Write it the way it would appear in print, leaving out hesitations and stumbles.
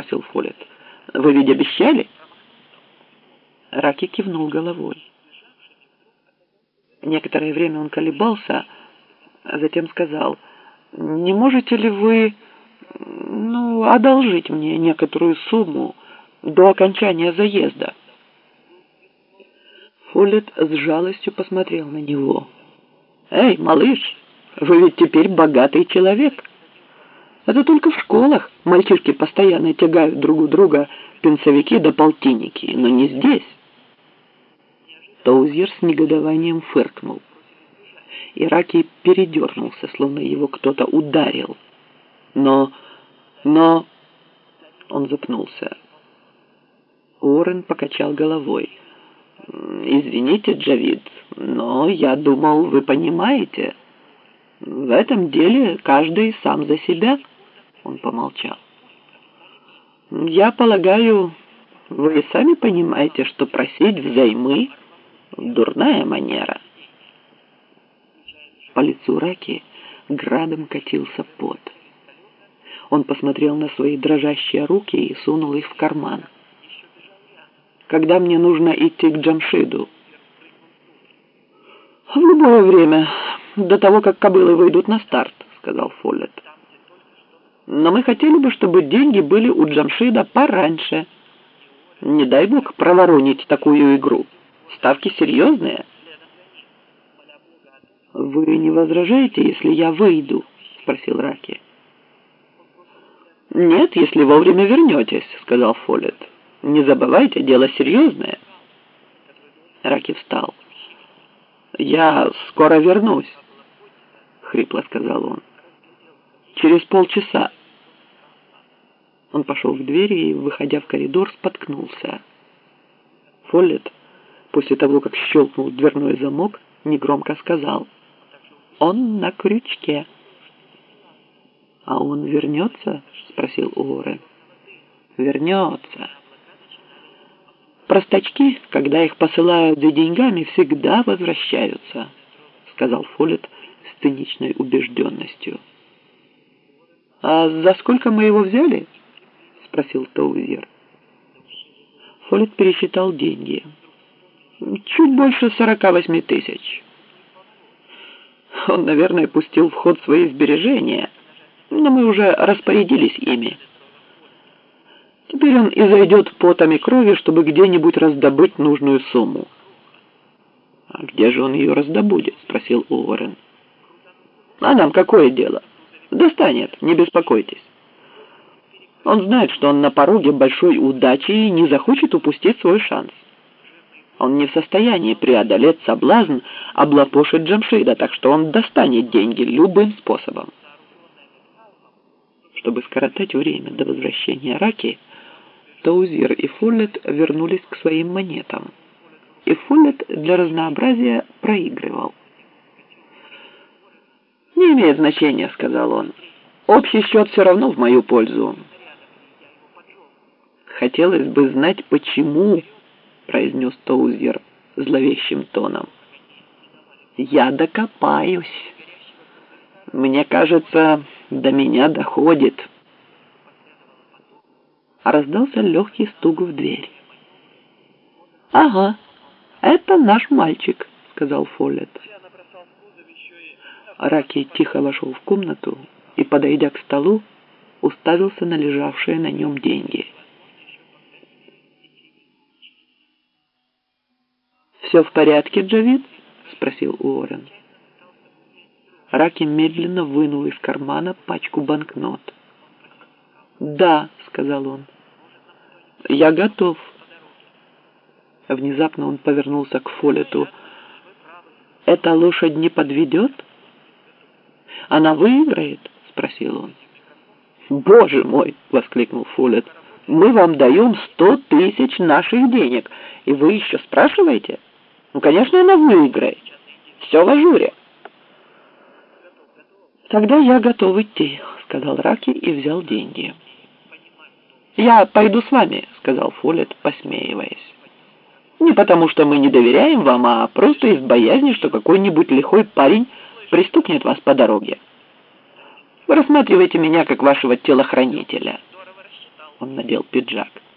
спросил Фоллет. «Вы ведь обещали?» Раки кивнул головой. Некоторое время он колебался, а затем сказал: «Не можете ли вы, одолжить мне некоторую сумму до окончания заезда?» Фоллет с жалостью посмотрел на него. «Эй, малыш, вы ведь теперь богатый человек. Это только в школах мальчишки постоянно тягают друг у друга пенсовики да полтинники, но не здесь». Тоузер с негодованием фыркнул. И Раки передернулся, словно его кто-то ударил. Но... Он запнулся. Уоррен покачал головой. «Извините, Джавид, но я думал, вы понимаете. В этом деле каждый сам за себя». Он помолчал. «Я полагаю, вы сами понимаете, что просить взаймы — дурная манера». По лицу Раки градом катился пот. Он посмотрел на свои дрожащие руки и сунул их в карман. «Когда мне нужно идти к Джамшиду?» «В любое время, до того, как кобылы выйдут на старт», — сказал Фоллет. «Но мы хотели бы, чтобы деньги были у Джамшида пораньше. Не дай бог проворонить такую игру. Ставки серьезные». «Вы не возражаете, если я выйду?» — спросил Раки. «Нет, если вовремя вернетесь», — сказал Фоллет. «Не забывайте, дело серьезное». Раки встал. «Я скоро вернусь», — хрипло сказал он. «Через полчаса». Он пошел к двери и, выходя в коридор, споткнулся. Фоллет, после того, как щелкнул дверной замок, негромко сказал: «Он на крючке». «А он вернется?» — спросил Уоррен. «Вернется. Простачки, когда их посылают за деньгами, всегда возвращаются», — сказал Фоллет с циничной убежденностью. «А за сколько мы его взяли?» — спросил Тоузер. Фоллет пересчитал деньги. «Чуть больше 48 тысяч. Он, наверное, пустил в ход свои сбережения, но мы уже распорядились ими. Теперь он изойдет потом и крови, чтобы где-нибудь раздобыть нужную сумму». «А где же он ее раздобудет?» — спросил Уоррен. «А нам какое дело? Достанет, не беспокойтесь. Он знает, что он на пороге большой удачи и не захочет упустить свой шанс. Он не в состоянии преодолеть соблазн облапошить Джамшида, так что он достанет деньги любым способом». Чтобы скоротать время до возвращения Раки, Тоузер и Фоллет вернулись к своим монетам, и Фоллет для разнообразия проигрывал. «Не имеет значения», — сказал он. «Общий счет все равно в мою пользу». «Хотелось бы знать, почему», — произнес Тоузер зловещим тоном. «Я докопаюсь. Мне кажется, до меня доходит». Раздался легкий стук в дверь. «Ага, это наш мальчик», — сказал Фоллет. Раки тихо вошел в комнату и, подойдя к столу, уставился на лежавшие на нем деньги. «Все в порядке, Джавид?» — спросил Уоррен. Раки медленно вынул из кармана пачку банкнот. «Да», — сказал он, — «я готов». Внезапно он повернулся к Фоллету. «Эта лошадь не подведет? Она выиграет?» — спросил он. «Боже мой!» — воскликнул Фоллет. «Мы вам даем 100 тысяч наших денег, и вы еще спрашиваете? Ну, конечно, она выиграет. Все в ажуре». «Тогда я готов идти», — сказал Раки и взял деньги. «Я пойду с вами», — сказал Фоллет, посмеиваясь. «Не потому, что мы не доверяем вам, а просто из боязни, что какой-нибудь лихой парень пристукнет вас по дороге. Вы рассматриваете меня как вашего телохранителя». Он надел пиджак.